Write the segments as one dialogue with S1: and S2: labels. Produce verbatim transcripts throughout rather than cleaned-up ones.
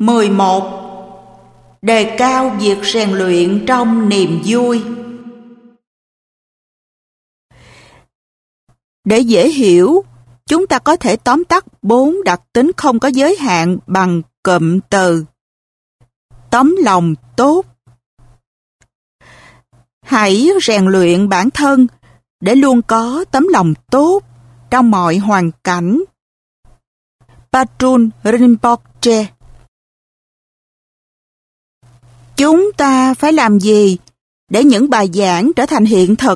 S1: mười một. Đề cao việc rèn luyện trong niềm vui. Để dễ hiểu, chúng ta có thể tóm tắt bốn đặc tính không có giới hạn bằng cụm từ tấm lòng tốt. Hãy rèn luyện bản thân để luôn có tấm lòng tốt trong mọi hoàn cảnh. Patrul Rinpoche. Chúng ta phải làm gì để những bài giảng trở thành hiện thực?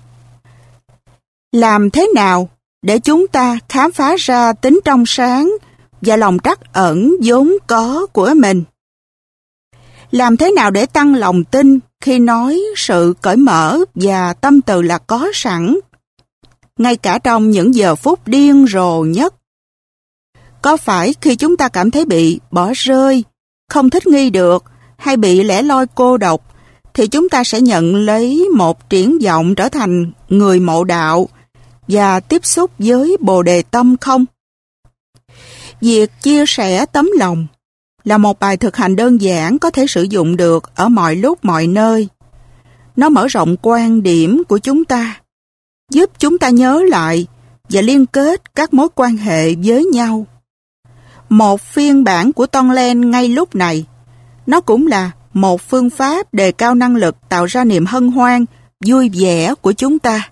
S1: Làm thế nào để chúng ta khám phá ra tính trong sáng và lòng trắc ẩn vốn có của mình? Làm thế nào để tăng lòng tin khi nói sự cởi mở và tâm từ là có sẵn, ngay cả trong những giờ phút điên rồ nhất? Có phải khi chúng ta cảm thấy bị bỏ rơi, không thích nghi được hay bị lẻ loi cô độc, thì chúng ta sẽ nhận lấy một triển vọng trở thành người mộ đạo và tiếp xúc với Bồ Đề Tâm không? Việc chia sẻ tấm lòng là một bài thực hành đơn giản có thể sử dụng được ở mọi lúc mọi nơi. Nó mở rộng quan điểm của chúng ta, giúp chúng ta nhớ lại và liên kết các mối quan hệ với nhau. Một phiên bản của Tonglen ngay lúc này, nó cũng là một phương pháp đề cao năng lực tạo ra niềm hân hoan, vui vẻ của chúng ta.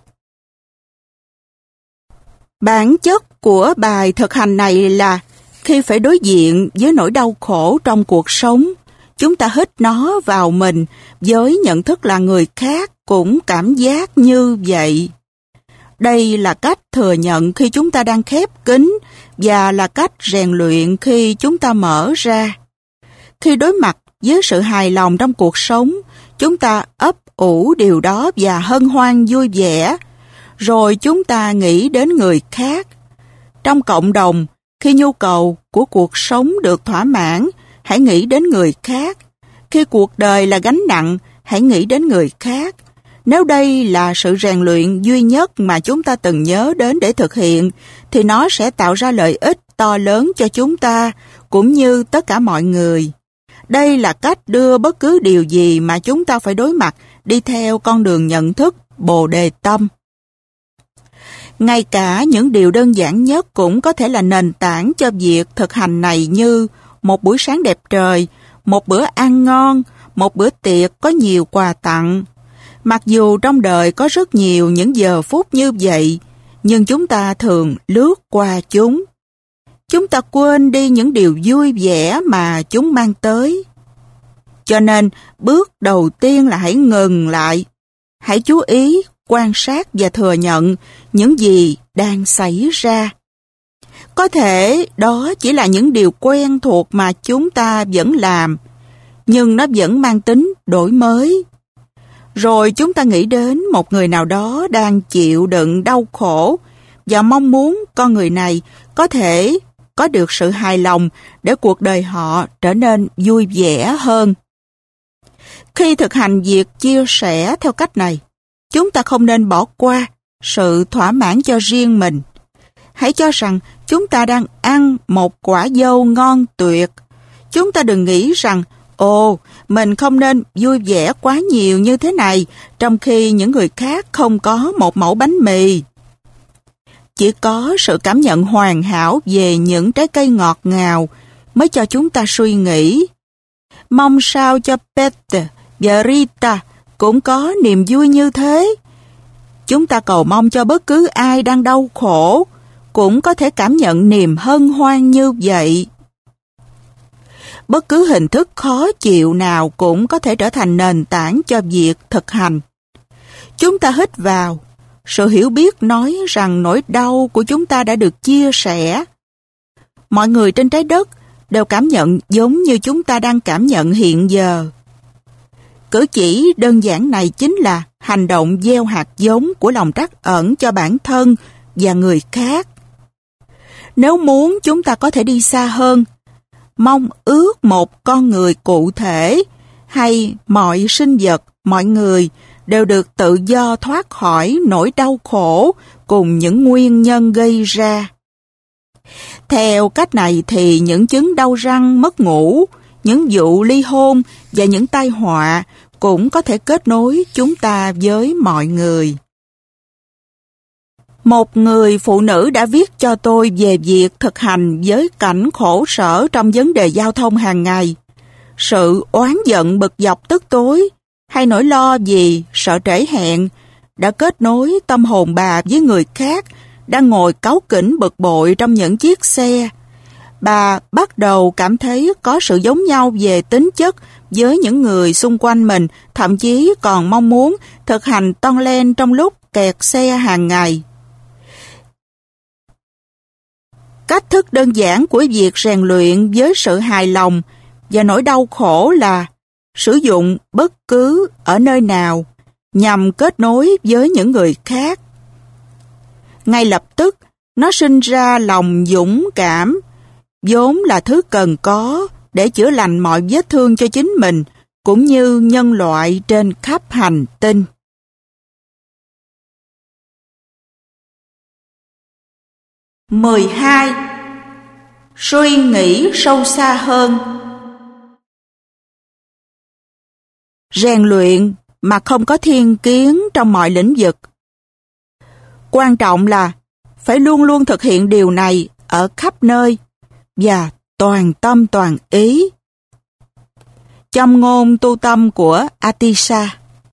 S1: Bản chất của bài thực hành này là khi phải đối diện với nỗi đau khổ trong cuộc sống, chúng ta hít nó vào mình với nhận thức là người khác cũng cảm giác như vậy. Đây là cách thừa nhận khi chúng ta đang khép kín và là cách rèn luyện khi chúng ta mở ra. Khi đối mặt với sự hài lòng trong cuộc sống, chúng ta ấp ủ điều đó và hân hoan vui vẻ, rồi chúng ta nghĩ đến người khác. Trong cộng đồng, khi nhu cầu của cuộc sống được thỏa mãn, hãy nghĩ đến người khác. Khi cuộc đời là gánh nặng, hãy nghĩ đến người khác. Nếu đây là sự rèn luyện duy nhất mà chúng ta từng nhớ đến để thực hiện, thì nó sẽ tạo ra lợi ích to lớn cho chúng ta, cũng như tất cả mọi người. Đây là cách đưa bất cứ điều gì mà chúng ta phải đối mặt đi theo con đường nhận thức Bồ Đề Tâm. Ngay cả những điều đơn giản nhất cũng có thể là nền tảng cho việc thực hành này, như một buổi sáng đẹp trời, một bữa ăn ngon, một bữa tiệc có nhiều quà tặng. Mặc dù trong đời có rất nhiều những giờ phút như vậy, nhưng chúng ta thường lướt qua chúng. Chúng ta quên đi những điều vui vẻ mà chúng mang tới. Cho nên, bước đầu tiên là hãy ngừng lại. Hãy chú ý, quan sát và thừa nhận những gì đang xảy ra. Có thể đó chỉ là những điều quen thuộc mà chúng ta vẫn làm, nhưng nó vẫn mang tính đổi mới. Rồi chúng ta nghĩ đến một người nào đó đang chịu đựng đau khổ và mong muốn con người này có thể có được sự hài lòng để cuộc đời họ trở nên vui vẻ hơn. Khi thực hành việc chia sẻ theo cách này, chúng ta không nên bỏ qua sự thỏa mãn cho riêng mình. Hãy cho rằng chúng ta đang ăn một quả dâu ngon tuyệt. Chúng ta đừng nghĩ rằng, ồ, mình không nên vui vẻ quá nhiều như thế này, trong khi những người khác không có một mẩu bánh mì. Chỉ có sự cảm nhận hoàn hảo về những trái cây ngọt ngào mới cho chúng ta suy nghĩ. Mong sao cho Peter và Rita cũng có niềm vui như thế. Chúng ta cầu mong cho bất cứ ai đang đau khổ cũng có thể cảm nhận niềm hân hoan như vậy. Bất cứ hình thức khó chịu nào cũng có thể trở thành nền tảng cho việc thực hành. Chúng ta hít vào, sự hiểu biết nói rằng nỗi đau của chúng ta đã được chia sẻ. Mọi người trên trái đất đều cảm nhận giống như chúng ta đang cảm nhận hiện giờ. Cử chỉ đơn giản này chính là hành động gieo hạt giống của lòng trắc ẩn cho bản thân và người khác. Nếu muốn chúng ta có thể đi xa hơn, mong ước một con người cụ thể hay mọi sinh vật, mọi người đều được tự do thoát khỏi nỗi đau khổ cùng những nguyên nhân gây ra. Theo cách này thì những chứng đau răng, mất ngủ, những vụ ly hôn và những tai họa cũng có thể kết nối chúng ta với mọi người. Một người phụ nữ đã viết cho tôi về việc thực hành với cảnh khổ sở trong vấn đề giao thông hàng ngày. Sự oán giận bực dọc tức tối hay nỗi lo vì sợ trễ hẹn đã kết nối tâm hồn bà với người khác đang ngồi cáu kỉnh bực bội trong những chiếc xe. Bà bắt đầu cảm thấy có sự giống nhau về tính chất với những người xung quanh mình, thậm chí còn mong muốn thực hành toan lên trong lúc kẹt xe hàng ngày. Cách thức đơn giản của việc rèn luyện với sự hài lòng và nỗi đau khổ là sử dụng bất cứ ở nơi nào nhằm kết nối với những người khác. Ngay lập tức, nó sinh ra lòng dũng cảm, vốn là thứ cần có để chữa lành mọi vết thương cho chính mình, cũng như nhân loại trên khắp hành tinh. mười hai. Suy nghĩ sâu xa hơn. Rèn luyện mà không có thiên kiến trong mọi lĩnh vực. Quan trọng là phải luôn luôn thực hiện điều này ở khắp nơi và toàn tâm toàn ý. Châm ngôn tu tâm của Atisha.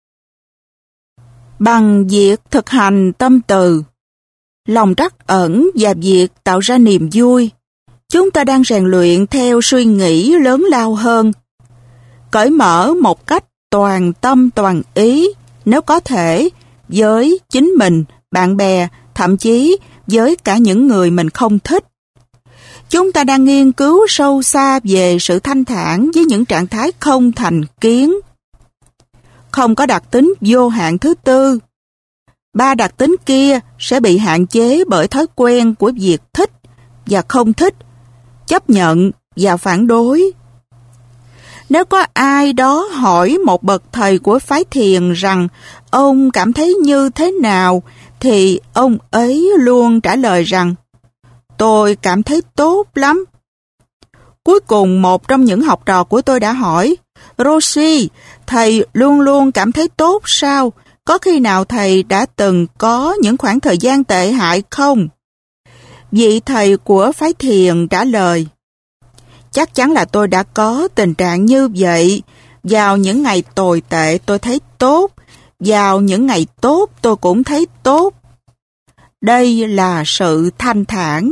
S1: Bằng việc thực hành tâm từ, lòng trắc ẩn và việc tạo ra niềm vui, chúng ta đang rèn luyện theo suy nghĩ lớn lao hơn, cởi mở một cách toàn tâm toàn ý, nếu có thể, với chính mình, bạn bè, thậm chí với cả những người mình không thích. Chúng ta đang nghiên cứu sâu xa về sự thanh thản với những trạng thái không thành kiến. Không có đặc tính vô hạn thứ tư. Ba đặc tính kia sẽ bị hạn chế bởi thói quen của việc thích và không thích, chấp nhận và phản đối. Nếu có ai đó hỏi một bậc thầy của phái thiền rằng ông cảm thấy như thế nào, thì ông ấy luôn trả lời rằng tôi cảm thấy tốt lắm. Cuối cùng một trong những học trò của tôi đã hỏi, Roshi, thầy luôn luôn cảm thấy tốt sao? Có khi nào thầy đã từng có những khoảng thời gian tệ hại không? Vị thầy của phái thiền trả lời, chắc chắn là tôi đã có tình trạng như vậy. Vào những ngày tồi tệ tôi thấy tốt, vào những ngày tốt tôi cũng thấy tốt. Đây là sự thanh thản.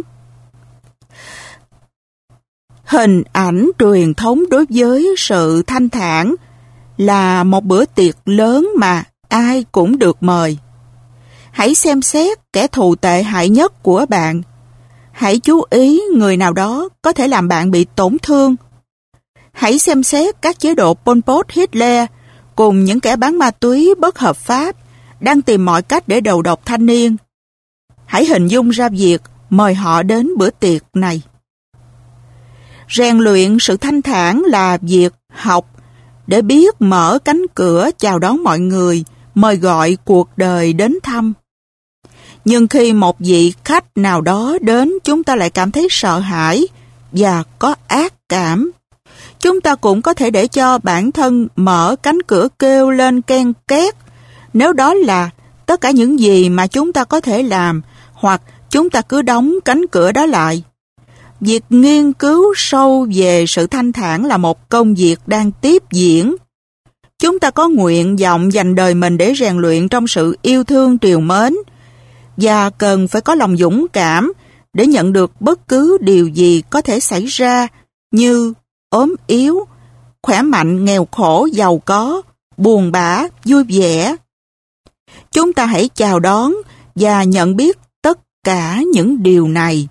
S1: Hình ảnh truyền thống đối với sự thanh thản là một bữa tiệc lớn mà ai cũng được mời. Hãy xem xét kẻ thù tệ hại nhất của bạn. Hãy chú ý người nào đó có thể làm bạn bị tổn thương. Hãy xem xét các chế độ Pol Pot, Hitler cùng những kẻ bán ma túy bất hợp pháp đang tìm mọi cách để đầu độc thanh niên. Hãy hình dung ra việc mời họ đến bữa tiệc này. Rèn luyện sự thanh thản là việc học để biết mở cánh cửa chào đón mọi người, mời gọi cuộc đời đến thăm. Nhưng khi một vị khách nào đó đến, chúng ta lại cảm thấy sợ hãi và có ác cảm. Chúng ta cũng có thể để cho bản thân mở cánh cửa kêu lên ken két, nếu đó là tất cả những gì mà chúng ta có thể làm, hoặc chúng ta cứ đóng cánh cửa đó lại. Việc nghiên cứu sâu về sự thanh thản là một công việc đang tiếp diễn. Chúng ta có nguyện vọng dành đời mình để rèn luyện trong sự yêu thương trìu mến, và cần phải có lòng dũng cảm để nhận được bất cứ điều gì có thể xảy ra, như ốm yếu, khỏe mạnh, nghèo khổ, giàu có, buồn bã, vui vẻ. Chúng ta hãy chào đón và nhận biết tất cả những điều này.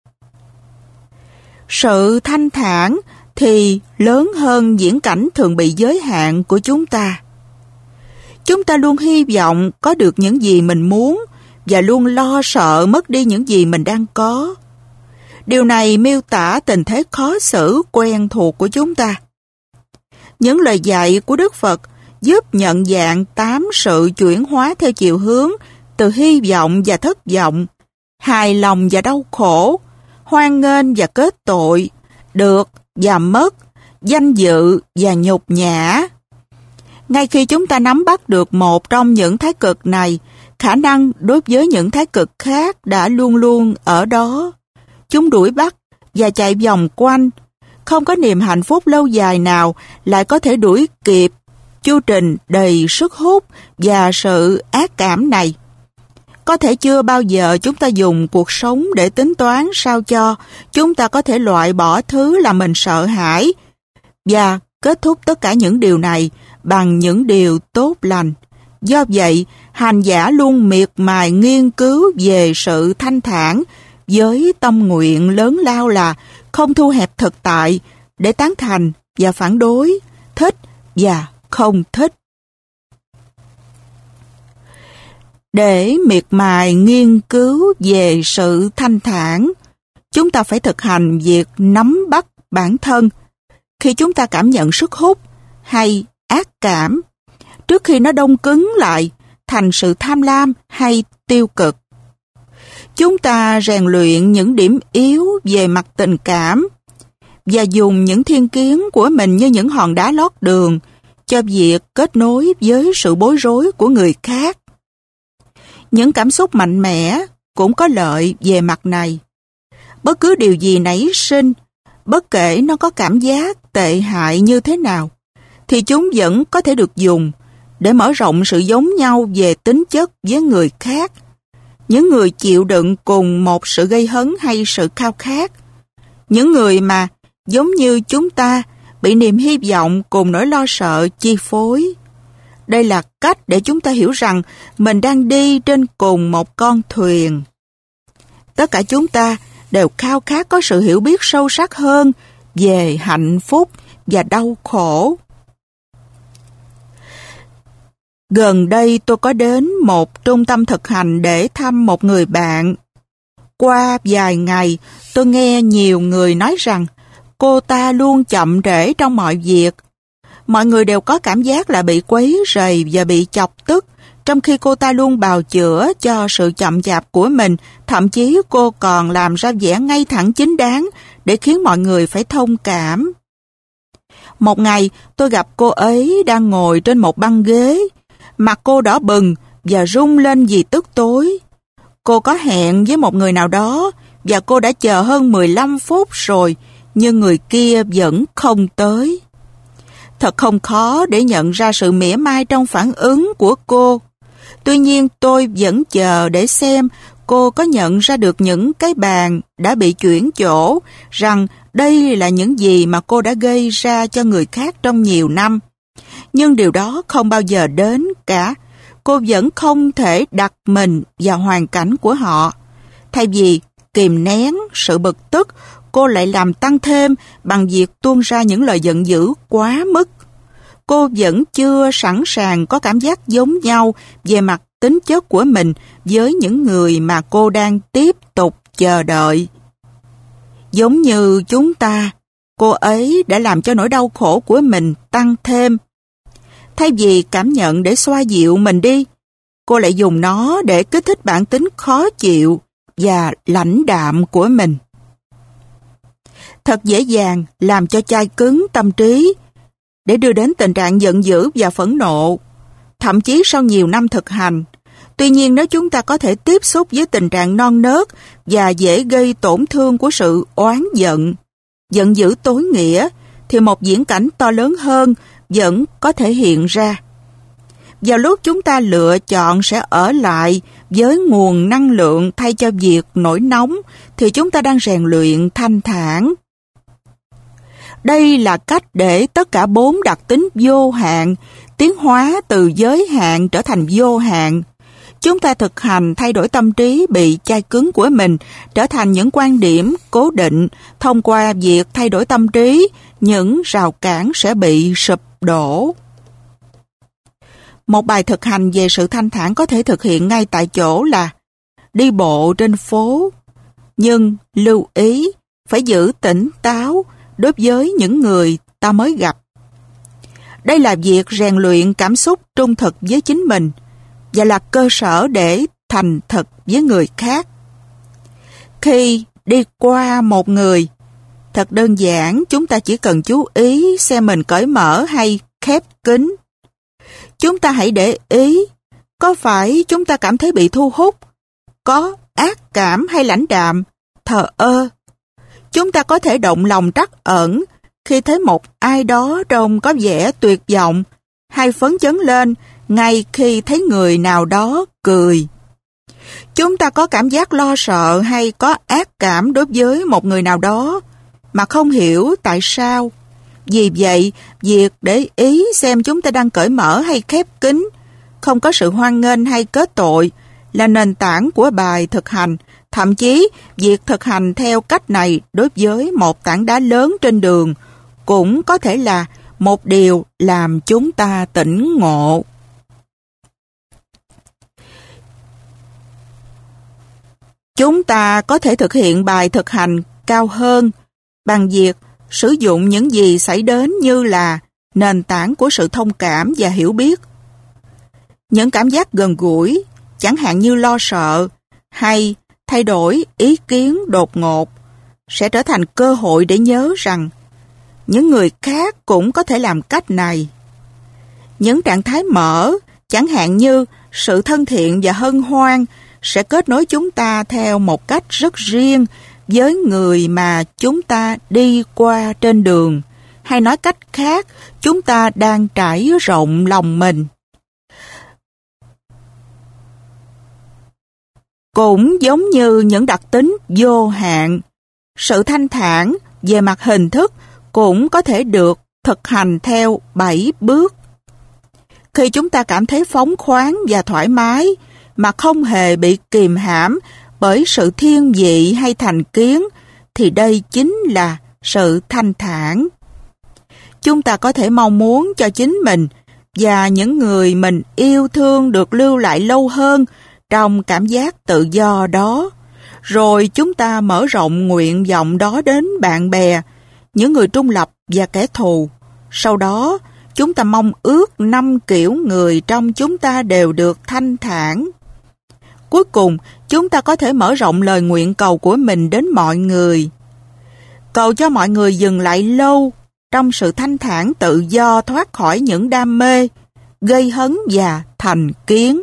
S1: Sự thanh thản thì lớn hơn viễn cảnh thường bị giới hạn của chúng ta. Chúng ta luôn hy vọng có được những gì mình muốn và luôn lo sợ mất đi những gì mình đang có. Điều này miêu tả tình thế khó xử quen thuộc của chúng ta. Những lời dạy của Đức Phật giúp nhận dạng tám sự chuyển hóa theo chiều hướng từ hy vọng và thất vọng, hài lòng và đau khổ, hoan nghênh và kết tội, được và mất, danh dự và nhục nhã. Ngay khi chúng ta nắm bắt được một trong những thái cực này, khả năng đối với những thái cực khác đã luôn luôn ở đó. Chúng đuổi bắt và chạy vòng quanh. Không có niềm hạnh phúc lâu dài nào lại có thể đuổi kịp chu trình đầy sức hút và sự ác cảm này. Có thể chưa bao giờ chúng ta dùng cuộc sống để tính toán sao cho chúng ta có thể loại bỏ thứ làm mình sợ hãi và kết thúc tất cả những điều này bằng những điều tốt lành. Do vậy, hành giả luôn miệt mài nghiên cứu về sự thanh thản với tâm nguyện lớn lao là không thu hẹp thực tại để tán thành và phản đối, thích và không thích. Để miệt mài nghiên cứu về sự thanh thản, chúng ta phải thực hành việc nắm bắt bản thân khi chúng ta cảm nhận sức hút hay ác cảm, trước khi nó đông cứng lại thành sự tham lam hay tiêu cực. Chúng ta rèn luyện những điểm yếu về mặt tình cảm và dùng những thiên kiến của mình như những hòn đá lót đường cho việc kết nối với sự bối rối của người khác. Những cảm xúc mạnh mẽ cũng có lợi về mặt này. Bất cứ điều gì nảy sinh, bất kể nó có cảm giác tệ hại như thế nào, thì chúng vẫn có thể được dùng để mở rộng sự giống nhau về tính chất với người khác. Những người chịu đựng cùng một sự gây hấn hay sự khao khát. Những người mà, giống như chúng ta, bị niềm hy vọng cùng nỗi lo sợ chi phối. Đây là cách để chúng ta hiểu rằng mình đang đi trên cùng một con thuyền. Tất cả chúng ta đều khao khát có sự hiểu biết sâu sắc hơn về hạnh phúc và đau khổ. Gần đây tôi có đến một trung tâm thực hành để thăm một người bạn. Qua vài ngày, tôi nghe nhiều người nói rằng cô ta luôn chậm trễ trong mọi việc. Mọi người đều có cảm giác là bị quấy rầy và bị chọc tức, trong khi cô ta luôn bào chữa cho sự chậm chạp của mình, thậm chí cô còn làm ra vẻ ngay thẳng chính đáng để khiến mọi người phải thông cảm. Một ngày, tôi gặp cô ấy đang ngồi trên một băng ghế, mặt cô đỏ bừng và rung lên vì tức tối. Cô có hẹn với một người nào đó và cô đã chờ hơn mười lăm phút rồi, nhưng người kia vẫn không tới. Thật không khó để nhận ra sự mỉa mai trong phản ứng của cô. Tuy nhiên tôi vẫn chờ để xem cô có nhận ra được những cái bàn đã bị chuyển chỗ, rằng đây là những gì mà cô đã gây ra cho người khác trong nhiều năm. Nhưng điều đó không bao giờ đến cả. Cô vẫn không thể đặt mình vào hoàn cảnh của họ. Thay vì kìm nén sự bực tức, cô lại làm tăng thêm bằng việc tuôn ra những lời giận dữ quá mức. Cô vẫn chưa sẵn sàng có cảm giác giống nhau về mặt tính chất của mình với những người mà cô đang tiếp tục chờ đợi. Giống như chúng ta, cô ấy đã làm cho nỗi đau khổ của mình tăng thêm. Thay vì cảm nhận để xoa dịu mình đi, cô lại dùng nó để kích thích bản tính khó chịu và lãnh đạm của mình. Thật dễ dàng làm cho chai cứng tâm trí để đưa đến tình trạng giận dữ và phẫn nộ, thậm chí sau nhiều năm thực hành. Tuy nhiên, nếu chúng ta có thể tiếp xúc với tình trạng non nớt và dễ gây tổn thương của sự oán giận, giận dữ tối nghĩa, thì một viễn cảnh to lớn hơn vẫn có thể hiện ra. Vào lúc chúng ta lựa chọn sẽ ở lại với nguồn năng lượng thay cho việc nổi nóng, thì chúng ta đang rèn luyện thanh thản. Đây là cách để tất cả bốn đặc tính vô hạn tiến hóa từ giới hạn trở thành vô hạn. Chúng ta thực hành thay đổi tâm trí bị chai cứng của mình trở thành những quan điểm cố định. Thông qua việc thay đổi tâm trí, những rào cản sẽ bị sụp đổ. Một bài thực hành về sự thanh thản có thể thực hiện ngay tại chỗ là đi bộ trên phố. Nhưng lưu ý phải giữ tỉnh táo đối với những người ta mới gặp. Đây là việc rèn luyện cảm xúc trung thực với chính mình và là cơ sở để thành thật với người khác. Khi đi qua một người. Thật đơn giản, chúng ta chỉ cần chú ý xem mình cởi mở hay khép kín. Chúng ta hãy để ý, có phải chúng ta cảm thấy bị thu hút, có ác cảm hay lãnh đạm, thờ ơ. Chúng ta có thể động lòng trắc ẩn khi thấy một ai đó trông có vẻ tuyệt vọng, hay phấn chấn lên ngay khi thấy người nào đó cười. Chúng ta có cảm giác lo sợ hay có ác cảm đối với một người nào đó mà không hiểu tại sao. Vì vậy, việc để ý xem chúng ta đang cởi mở hay khép kín, không có sự hoan nghênh hay kết tội, là nền tảng của bài thực hành. Thậm chí, việc thực hành theo cách này đối với một tảng đá lớn trên đường cũng có thể là một điều làm chúng ta tỉnh ngộ. Chúng ta có thể thực hiện bài thực hành cao hơn bằng việc sử dụng những gì xảy đến như là nền tảng của sự thông cảm và hiểu biết. Những cảm giác gần gũi, chẳng hạn như lo sợ hay thay đổi ý kiến đột ngột, sẽ trở thành cơ hội để nhớ rằng những người khác cũng có thể làm cách này. Những trạng thái mở, chẳng hạn như sự thân thiện và hân hoan, sẽ kết nối chúng ta theo một cách rất riêng với người mà chúng ta đi qua trên đường, hay nói cách khác, chúng ta đang trải rộng lòng mình. Cũng giống như những đặc tính vô hạn, sự thanh thản về mặt hình thức cũng có thể được thực hành theo bảy bước. Khi chúng ta cảm thấy phóng khoáng và thoải mái mà không hề bị kìm hãm bởi sự thiên vị hay thành kiến, thì đây chính là sự thanh thản. Chúng ta có thể mong muốn cho chính mình và những người mình yêu thương được lưu lại lâu hơn trong cảm giác tự do đó. Rồi chúng ta mở rộng nguyện vọng đó đến bạn bè, những người trung lập và kẻ thù. Sau đó, chúng ta mong ước năm kiểu người trong chúng ta đều được thanh thản. Cuối cùng, chúng ta có thể mở rộng lời nguyện cầu của mình đến mọi người. Cầu cho mọi người dừng lại lâu trong sự thanh thản tự do, thoát khỏi những đam mê, gây hấn và thành kiến.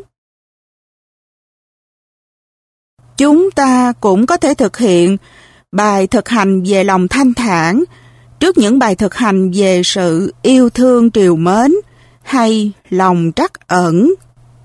S1: Chúng ta cũng có thể thực hiện bài thực hành về lòng thanh thản trước những bài thực hành về sự yêu thương trìu mến hay lòng trắc ẩn.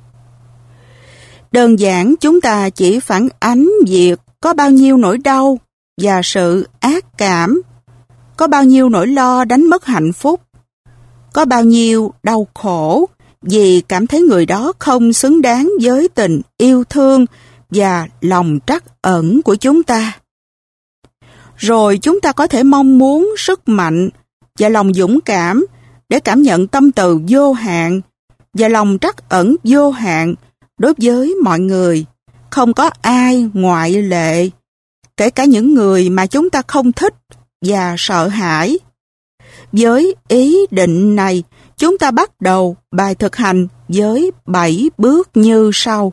S1: Đơn giản chúng ta chỉ phản ánh việc có bao nhiêu nỗi đau và sự ác cảm, có bao nhiêu nỗi lo đánh mất hạnh phúc, có bao nhiêu đau khổ vì cảm thấy người đó không xứng đáng với tình yêu thương và lòng trắc ẩn của chúng ta. Rồi chúng ta có thể mong muốn sức mạnh và lòng dũng cảm để cảm nhận tâm từ vô hạn và lòng trắc ẩn vô hạn đối với mọi người, không có ai ngoại lệ, kể cả những người mà chúng ta không thích và sợ hãi. Với ý định này, chúng ta bắt đầu bài thực hành với bảy bước như sau.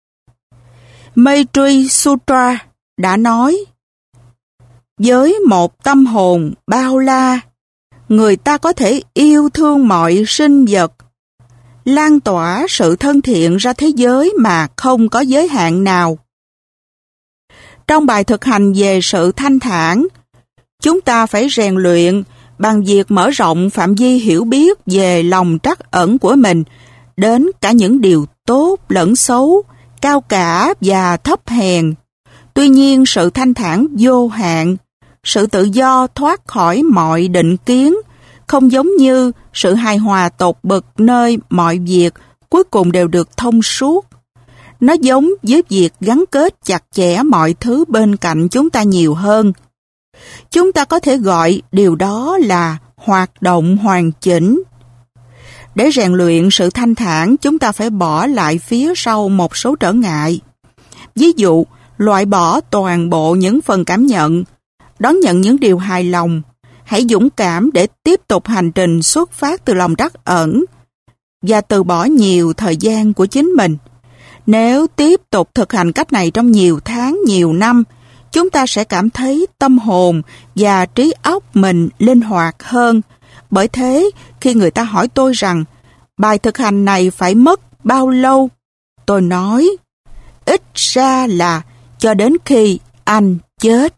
S1: Maitri Sutra đã nói, với một tâm hồn bao la, người ta có thể yêu thương mọi sinh vật, lan tỏa sự thân thiện ra thế giới mà không có giới hạn nào. Trong bài thực hành về sự thanh thản, chúng ta phải rèn luyện bằng việc mở rộng phạm vi hiểu biết về lòng trắc ẩn của mình đến cả những điều tốt lẫn xấu, cao cả và thấp hèn. Tuy nhiên, sự thanh thản vô hạn, sự tự do thoát khỏi mọi định kiến, không giống như sự hài hòa tột bực nơi mọi việc cuối cùng đều được thông suốt. Nó giống với việc gắn kết chặt chẽ mọi thứ bên cạnh chúng ta nhiều hơn. Chúng ta có thể gọi điều đó là hoạt động hoàn chỉnh. Để rèn luyện sự thanh thản, chúng ta phải bỏ lại phía sau một số trở ngại. Ví dụ, loại bỏ toàn bộ những phần cảm nhận, đón nhận những điều hài lòng. Hãy dũng cảm để tiếp tục hành trình xuất phát từ lòng trắc ẩn và từ bỏ nhiều thời gian của chính mình. Nếu tiếp tục thực hành cách này trong nhiều tháng, nhiều năm, chúng ta sẽ cảm thấy tâm hồn và trí óc mình linh hoạt hơn. Bởi thế, khi người ta hỏi tôi rằng bài thực hành này phải mất bao lâu, tôi nói, ít ra là cho đến khi anh chết.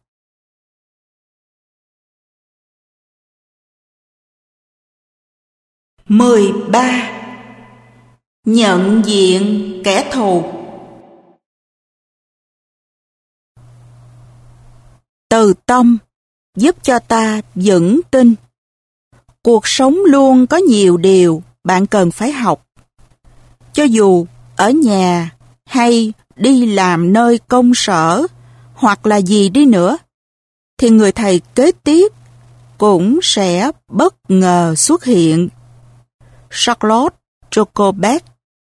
S1: mười ba. Nhận diện kẻ thù. Từ tâm giúp cho ta vững tin. Cuộc sống luôn có nhiều điều bạn cần phải học. Cho dù ở nhà hay đi làm nơi công sở hoặc là gì đi nữa, thì người thầy kế tiếp cũng sẽ bất ngờ xuất hiện. Charlotte Jacobet.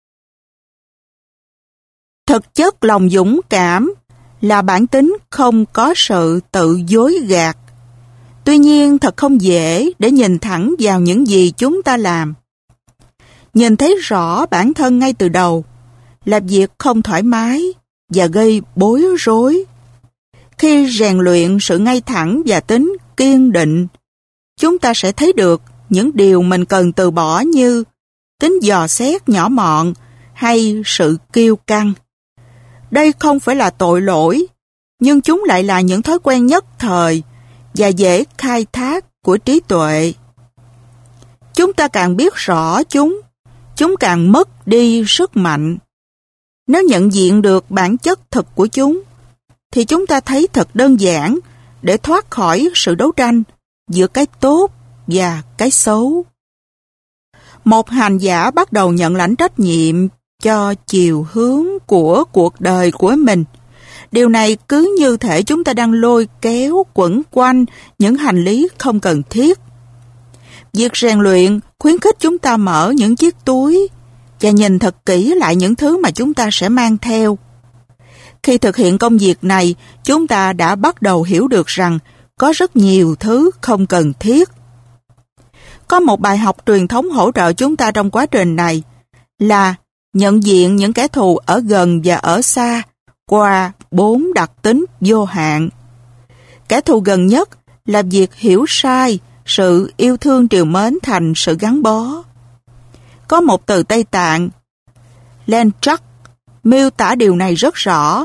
S1: Thực chất lòng dũng cảm là bản tính không có sự tự dối gạt. Tuy nhiên thật không dễ để nhìn thẳng vào những gì chúng ta làm. Nhìn thấy rõ bản thân ngay từ đầu là việc không thoải mái và gây bối rối. Khi rèn luyện sự ngay thẳng và tính kiên định, chúng ta sẽ thấy được những điều mình cần từ bỏ như tính dò xét nhỏ mọn hay sự kiêu căng. Đây không phải là tội lỗi, nhưng chúng lại là những thói quen nhất thời và dễ khai thác của trí tuệ. Chúng ta càng biết rõ chúng, chúng càng mất đi sức mạnh. Nếu nhận diện được bản chất thực của chúng, thì chúng ta thấy thật đơn giản để thoát khỏi sự đấu tranh giữa cái tốt và cái xấu. Một hành giả bắt đầu nhận lãnh trách nhiệm cho chiều hướng của cuộc đời của mình. Điều này cứ như thể chúng ta đang lôi kéo quẩn quanh những hành lý không cần thiết. Việc rèn luyện khuyến khích chúng ta mở những chiếc túi và nhìn thật kỹ lại những thứ mà chúng ta sẽ mang theo. Khi thực hiện công việc này, chúng ta đã bắt đầu hiểu được rằng có rất nhiều thứ không cần thiết. Có một bài học truyền thống hỗ trợ chúng ta trong quá trình này là nhận diện những kẻ thù ở gần và ở xa qua bốn đặc tính vô hạn. Kẻ thù gần nhất là việc hiểu sai sự yêu thương trìu mến thành sự gắn bó. Có một từ Tây Tạng, Lentrach, miêu tả điều này rất rõ.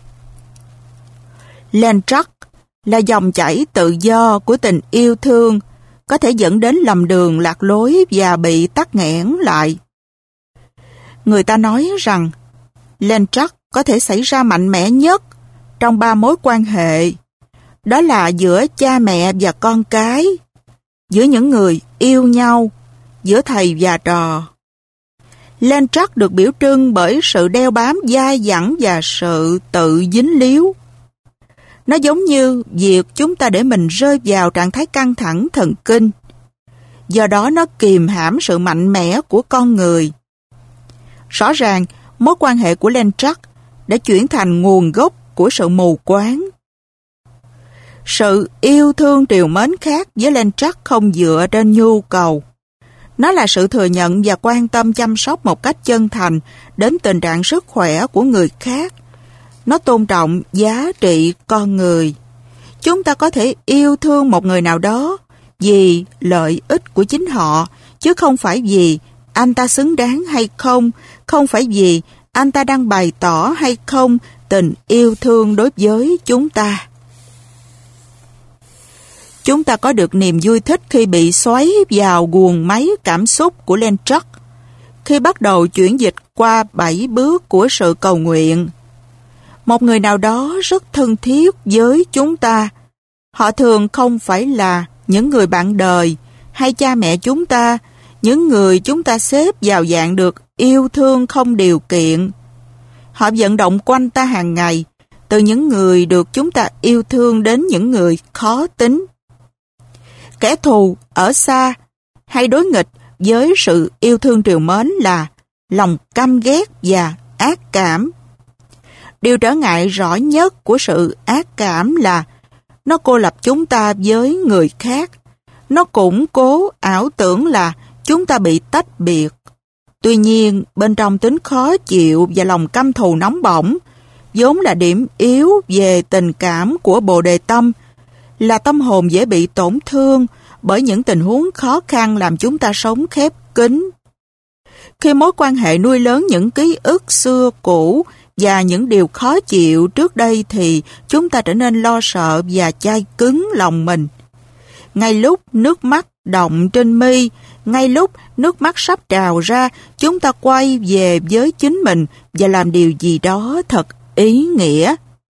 S1: Lentrach là dòng chảy tự do của tình yêu thương, có thể dẫn đến lầm đường lạc lối và bị tắc nghẽn lại. Người ta nói rằng Lentrach có thể xảy ra mạnh mẽ nhất trong ba mối quan hệ. Đó là giữa cha mẹ và con cái, giữa những người yêu nhau, giữa thầy và trò. Lentrach được biểu trưng bởi sự đeo bám dai dẳng và sự tự dính líu. Nó giống như việc chúng ta để mình rơi vào trạng thái căng thẳng thần kinh. Do đó nó kìm hãm sự mạnh mẽ của con người. Rõ ràng, mối quan hệ của Lentrach đã chuyển thành nguồn gốc của sự mù quáng. Sự yêu thương trìu mến khác với Lentrach không dựa trên nhu cầu. Nó là sự thừa nhận và quan tâm chăm sóc một cách chân thành đến tình trạng sức khỏe của người khác. Nó tôn trọng giá trị con người. Chúng ta có thể yêu thương một người nào đó vì lợi ích của chính họ, chứ không phải vì anh ta xứng đáng hay không, không phải vì anh ta đang bày tỏ hay không tình yêu thương đối với chúng ta. Chúng ta có được niềm vui thích khi bị xoáy vào guồng máy cảm xúc của Lentrach, khi bắt đầu chuyển dịch qua bảy bước của sự cầu nguyện. Một người nào đó rất thân thiết với chúng ta. Họ thường không phải là những người bạn đời hay cha mẹ chúng ta, những người chúng ta xếp vào dạng được yêu thương không điều kiện. Họ vận động quanh ta hàng ngày, từ những người được chúng ta yêu thương đến những người khó tính. Kẻ thù ở xa hay đối nghịch với sự yêu thương trìu mến là lòng căm ghét và ác cảm. Điều trở ngại rõ nhất của sự ác cảm là nó cô lập chúng ta với người khác. Nó củng cố ảo tưởng là chúng ta bị tách biệt. Tuy nhiên, bên trong tính khó chịu và lòng căm thù nóng bỏng vốn là điểm yếu về tình cảm của Bồ Đề Tâm, là tâm hồn dễ bị tổn thương bởi những tình huống khó khăn làm chúng ta sống khép kín. Khi mối quan hệ nuôi lớn những ký ức xưa cũ và những điều khó chịu trước đây thì chúng ta trở nên lo sợ và chai cứng lòng mình. Ngay lúc nước mắt đọng trên mi, ngay lúc nước mắt sắp trào ra, chúng ta quay về với chính mình và làm điều gì đó thật ý nghĩa.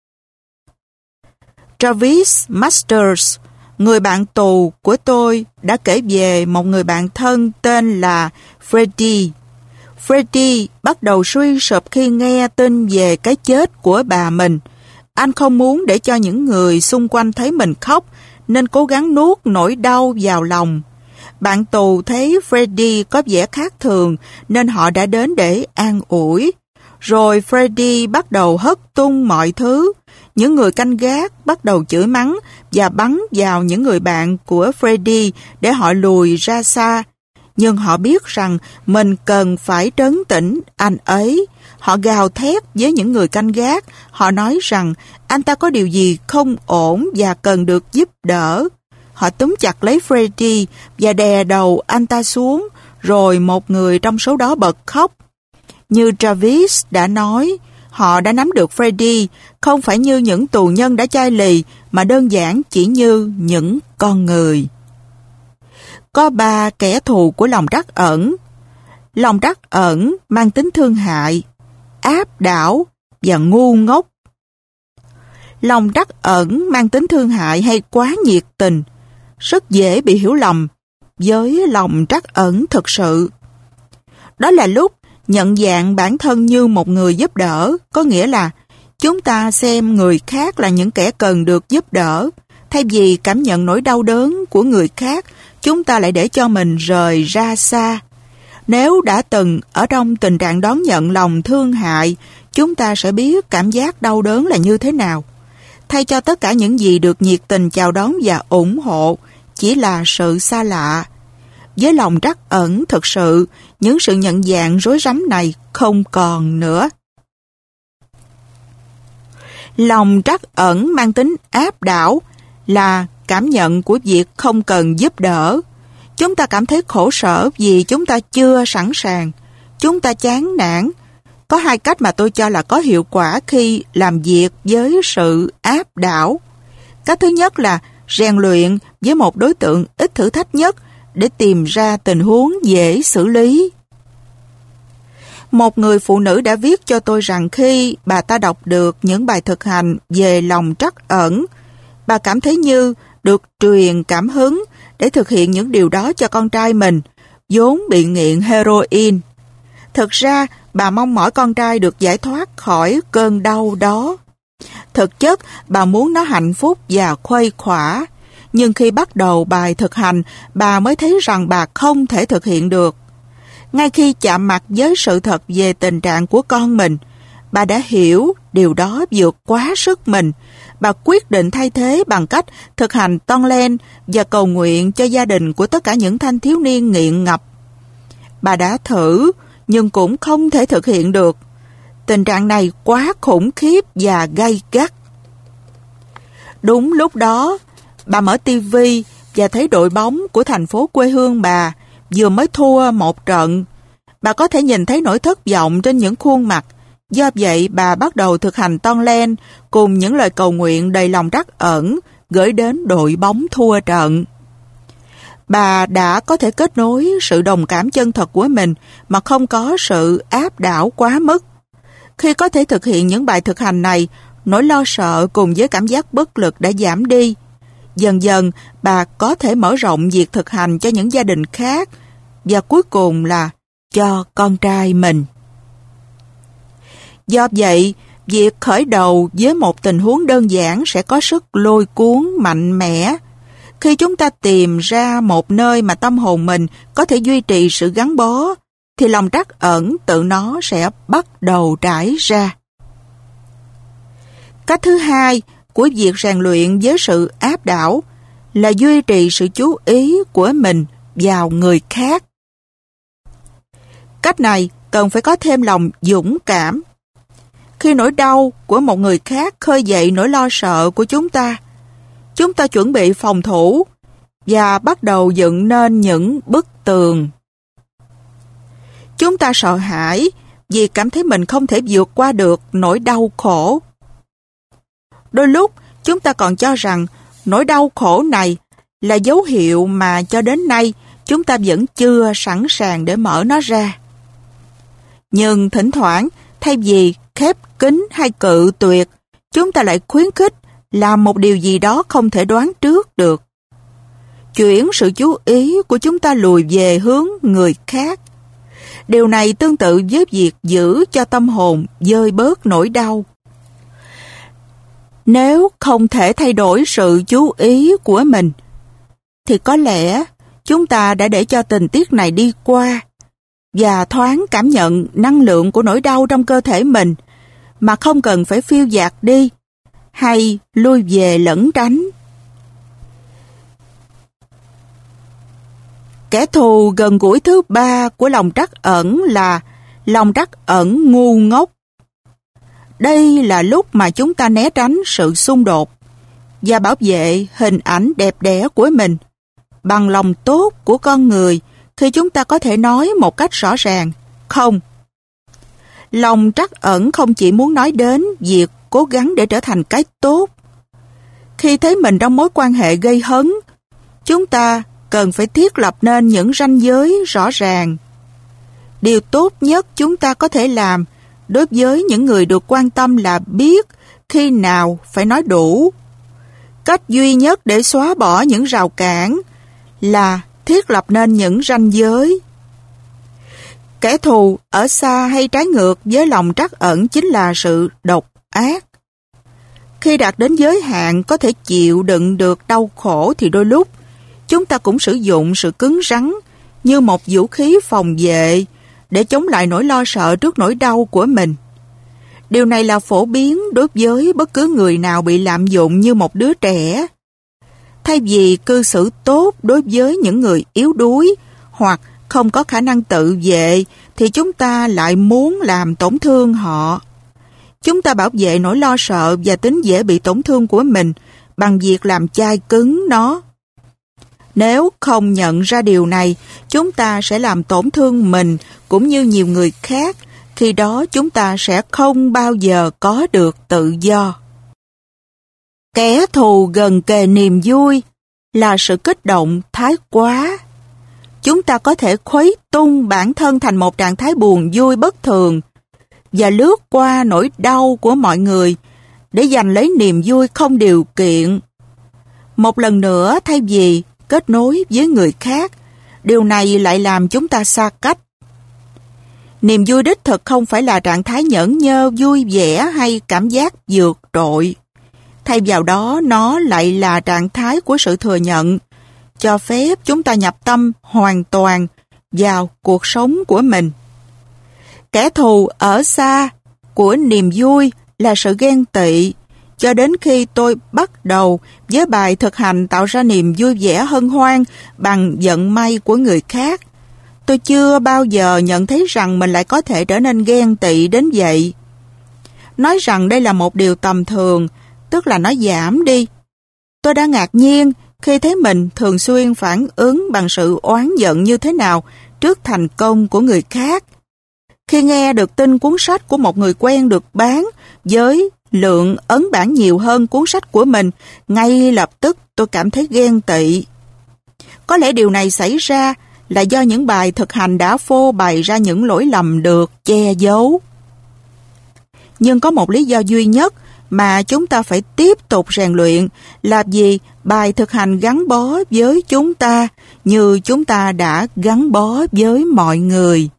S1: Travis Masters, người bạn tù của tôi, đã kể về một người bạn thân tên là Freddie. Freddie bắt đầu suy sụp khi nghe tin về cái chết của bà mình. Anh không muốn để cho những người xung quanh thấy mình khóc, nên cố gắng nuốt nỗi đau vào lòng. Bạn tù thấy Freddie có vẻ khác thường, nên họ đã đến để an ủi. Rồi Freddie bắt đầu hất tung mọi thứ. Những người canh gác bắt đầu chửi mắng và bắn vào những người bạn của Freddie để họ lùi ra xa. Nhưng họ biết rằng mình cần phải trấn tĩnh anh ấy. Họ gào thét với những người canh gác. Họ nói rằng anh ta có điều gì không ổn và cần được giúp đỡ. Họ túm chặt lấy Freddie và đè đầu anh ta xuống, rồi một người trong số đó bật khóc. Như Travis đã nói, họ đã nắm được Freddie không phải như những tù nhân đã chai lì, mà đơn giản chỉ như những con người. Có ba kẻ thù của lòng trắc ẩn. Lòng trắc ẩn mang tính thương hại, áp đảo và ngu ngốc. Lòng trắc ẩn mang tính thương hại hay quá nhiệt tình, rất dễ bị hiểu lầm với lòng trắc ẩn thực sự. Đó là lúc nhận dạng bản thân như một người giúp đỡ, có nghĩa là chúng ta xem người khác là những kẻ cần được giúp đỡ. Thay vì cảm nhận nỗi đau đớn của người khác, chúng ta lại để cho mình rời ra xa. Nếu đã từng ở trong tình trạng đón nhận lòng thương hại, chúng ta sẽ biết cảm giác đau đớn là như thế nào. Thay cho tất cả những gì được nhiệt tình chào đón và ủng hộ, chỉ là sự xa lạ. Với lòng trắc ẩn thực sự, những sự nhận dạng rối rắm này không còn nữa. Lòng trắc ẩn mang tính áp đảo là cảm nhận của việc không cần giúp đỡ. Chúng ta cảm thấy khổ sở vì chúng ta chưa sẵn sàng. Chúng ta chán nản. Có hai cách mà tôi cho là có hiệu quả khi làm việc với sự áp đảo. Cách thứ nhất là rèn luyện với một đối tượng ít thử thách nhất để tìm ra tình huống dễ xử lý. Một người phụ nữ đã viết cho tôi rằng khi bà ta đọc được những bài thực hành về lòng trắc ẩn, bà cảm thấy như được truyền cảm hứng để thực hiện những điều đó cho con trai mình, vốn bị nghiện heroin. Thực ra, bà mong mỏi con trai được giải thoát khỏi cơn đau đó. Thực chất, bà muốn nó hạnh phúc và khuây khỏa. Nhưng khi bắt đầu bài thực hành, bà mới thấy rằng bà không thể thực hiện được. Ngay khi chạm mặt với sự thật về tình trạng của con mình, bà đã hiểu điều đó vượt quá sức mình. Bà quyết định thay thế bằng cách thực hành Tonglen và cầu nguyện cho gia đình của tất cả những thanh thiếu niên nghiện ngập. Bà đã thử, nhưng cũng không thể thực hiện được. Tình trạng này quá khủng khiếp và gay gắt. Đúng lúc đó, bà mở tivi và thấy đội bóng của thành phố quê hương bà vừa mới thua một trận. Bà có thể nhìn thấy nỗi thất vọng trên những khuôn mặt. Do vậy, bà bắt đầu thực hành Tonglen cùng những lời cầu nguyện đầy lòng trắc ẩn gửi đến đội bóng thua trận. Bà đã có thể kết nối sự đồng cảm chân thật của mình mà không có sự áp đảo quá mức. Khi có thể thực hiện những bài thực hành này, nỗi lo sợ cùng với cảm giác bất lực đã giảm đi. Dần dần, bà có thể mở rộng việc thực hành cho những gia đình khác và cuối cùng là cho con trai mình. Do vậy, việc khởi đầu với một tình huống đơn giản sẽ có sức lôi cuốn mạnh mẽ. Khi chúng ta tìm ra một nơi mà tâm hồn mình có thể duy trì sự gắn bó, thì lòng trắc ẩn tự nó sẽ bắt đầu trải ra. Cách thứ hai của việc rèn luyện với sự áp đảo là duy trì sự chú ý của mình vào người khác. Cách này cần phải có thêm lòng dũng cảm. Khi nỗi đau của một người khác khơi dậy nỗi lo sợ của chúng ta, chúng ta chuẩn bị phòng thủ và bắt đầu dựng nên những bức tường. Chúng ta sợ hãi vì cảm thấy mình không thể vượt qua được nỗi đau khổ. Đôi lúc chúng ta còn cho rằng nỗi đau khổ này là dấu hiệu mà cho đến nay chúng ta vẫn chưa sẵn sàng để mở nó ra. Nhưng thỉnh thoảng, thay vì khép kín hay cự tuyệt, chúng ta lại khuyến khích làm một điều gì đó không thể đoán trước được. Chuyển sự chú ý của chúng ta lùi về hướng người khác. Điều này tương tự với việc giữ cho tâm hồn vơi bớt nỗi đau. Nếu không thể thay đổi sự chú ý của mình, thì có lẽ chúng ta đã để cho tình tiết này đi qua và thoáng cảm nhận năng lượng của nỗi đau trong cơ thể mình mà không cần phải phiêu dạt đi hay lui về lẩn tránh. Kẻ thù gần gũi thứ ba của lòng trắc ẩn là lòng trắc ẩn ngu ngốc. Đây là lúc mà chúng ta né tránh sự xung đột và bảo vệ hình ảnh đẹp đẽ của mình bằng lòng tốt của con người khi chúng ta có thể nói một cách rõ ràng, không. Lòng trắc ẩn không chỉ muốn nói đến việc cố gắng để trở thành cái tốt. Khi thấy mình trong mối quan hệ gây hấn, chúng ta cần phải thiết lập nên những ranh giới rõ ràng. Điều tốt nhất chúng ta có thể làm đối với những người được quan tâm là biết khi nào phải nói đủ. Cách duy nhất để xóa bỏ những rào cản là thiết lập nên những ranh giới. Kẻ thù ở xa hay trái ngược với lòng trắc ẩn chính là sự độc ác. Khi đạt đến giới hạn có thể chịu đựng được đau khổ thì đôi lúc chúng ta cũng sử dụng sự cứng rắn như một vũ khí phòng vệ để chống lại nỗi lo sợ trước nỗi đau của mình. Điều này là phổ biến đối với bất cứ người nào bị lạm dụng như một đứa trẻ. Thay vì cư xử tốt đối với những người yếu đuối hoặc không có khả năng tự vệ thì chúng ta lại muốn làm tổn thương họ. Chúng ta bảo vệ nỗi lo sợ và tính dễ bị tổn thương của mình bằng việc làm chai cứng nó. Nếu không nhận ra điều này, chúng ta sẽ làm tổn thương mình cũng như nhiều người khác, khi đó chúng ta sẽ không bao giờ có được tự do. Kẻ thù gần kề niềm vui là sự kích động thái quá. Chúng ta có thể khuấy tung bản thân thành một trạng thái buồn vui bất thường và lướt qua nỗi đau của mọi người để giành lấy niềm vui không điều kiện. Một lần nữa, thay vì kết nối với người khác, điều này lại làm chúng ta xa cách. Niềm vui đích thực không phải là trạng thái nhởn nhơ, vui vẻ hay cảm giác vượt trội. Thay vào đó, nó lại là trạng thái của sự thừa nhận, cho phép chúng ta nhập tâm hoàn toàn vào cuộc sống của mình. Kẻ thù ở xa của niềm vui là sự ghen tị. Cho đến khi tôi bắt đầu với bài thực hành tạo ra niềm vui vẻ hân hoan bằng vận may của người khác, tôi chưa bao giờ nhận thấy rằng mình lại có thể trở nên ghen tị đến vậy. Nói rằng đây là một điều tầm thường, tức là nó giảm đi. Tôi đã ngạc nhiên khi thấy mình thường xuyên phản ứng bằng sự oán giận như thế nào trước thành công của người khác. Khi nghe được tin cuốn sách của một người quen được bán với lượng ấn bản nhiều hơn cuốn sách của mình, ngay lập tức tôi cảm thấy ghen tị. Có lẽ điều này xảy ra là do những bài thực hành đã phô bày ra những lỗi lầm được che giấu. Nhưng có một lý do duy nhất mà chúng ta phải tiếp tục rèn luyện là vì bài thực hành gắn bó với chúng ta như chúng ta đã gắn bó với mọi người.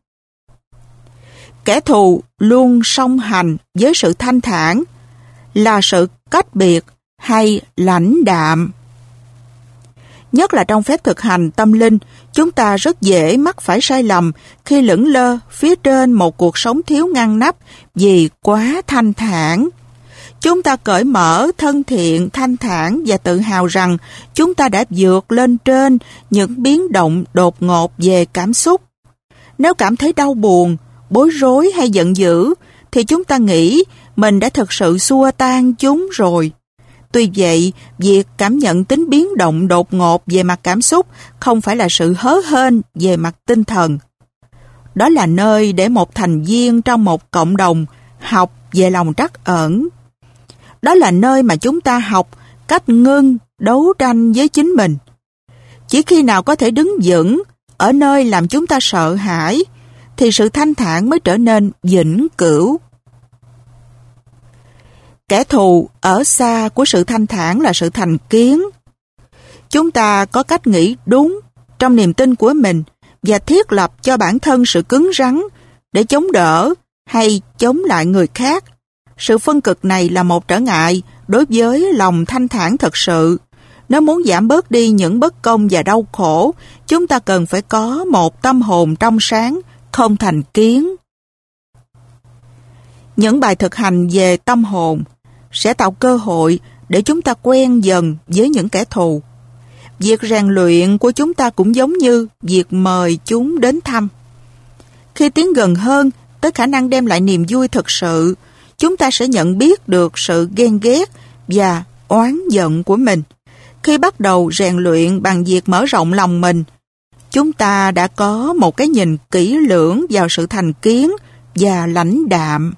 S1: Kẻ thù luôn song hành với sự thanh thản, là sự cách biệt hay lãnh đạm. Nhất là trong phép thực hành tâm linh, chúng ta rất dễ mắc phải sai lầm khi lững lơ phía trên một cuộc sống thiếu ngăn nắp vì quá thanh thản. Chúng ta cởi mở, thân thiện, thanh thản và tự hào rằng chúng ta đã vượt lên trên những biến động đột ngột về cảm xúc. Nếu cảm thấy đau buồn, bối rối hay giận dữ, thì chúng ta nghĩ mình đã thực sự xua tan chúng rồi. Tuy vậy, việc cảm nhận tính biến động đột ngột về mặt cảm xúc không phải là sự hớ hênh về mặt tinh thần. Đó là nơi để một thành viên trong một cộng đồng học về lòng trắc ẩn. Đó là nơi mà chúng ta học cách ngưng, đấu tranh với chính mình. Chỉ khi nào có thể đứng vững ở nơi làm chúng ta sợ hãi, thì sự thanh thản mới trở nên vĩnh cửu. Kẻ thù ở xa của sự thanh thản là sự thành kiến. Chúng ta có cách nghĩ đúng trong niềm tin của mình và thiết lập cho bản thân sự cứng rắn để chống đỡ hay chống lại người khác. Sự phân cực này là một trở ngại đối với lòng thanh thản thật sự. Nếu muốn giảm bớt đi những bất công và đau khổ, chúng ta cần phải có một tâm hồn trong sáng, không thành kiến. Những bài thực hành về tâm hồn sẽ tạo cơ hội để chúng ta quen dần với những kẻ thù. Việc rèn luyện của chúng ta cũng giống như việc mời chúng đến thăm. Khi tiến gần hơn tới khả năng đem lại niềm vui thực sự, chúng ta sẽ nhận biết được sự ghen ghét và oán giận của mình. Khi bắt đầu rèn luyện bằng việc mở rộng lòng mình, chúng ta đã có một cái nhìn kỹ lưỡng vào sự thành kiến và lãnh đạm.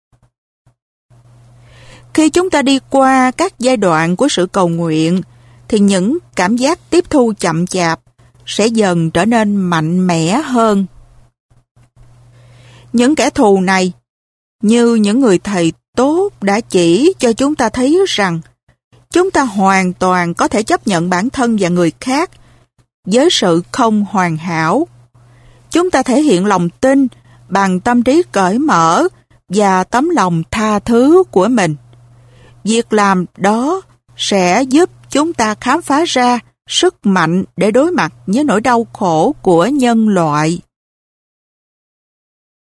S1: Khi chúng ta đi qua các giai đoạn của sự cầu nguyện, thì những cảm giác tiếp thu chậm chạp sẽ dần trở nên mạnh mẽ hơn. Những kẻ thù này, như những người thầy tốt đã chỉ cho chúng ta thấy rằng chúng ta hoàn toàn có thể chấp nhận bản thân và người khác với sự không hoàn hảo. Chúng ta thể hiện lòng tin bằng tâm trí cởi mở và tấm lòng tha thứ của mình. Việc làm đó sẽ giúp chúng ta khám phá ra sức mạnh để đối mặt với nỗi đau khổ của nhân loại.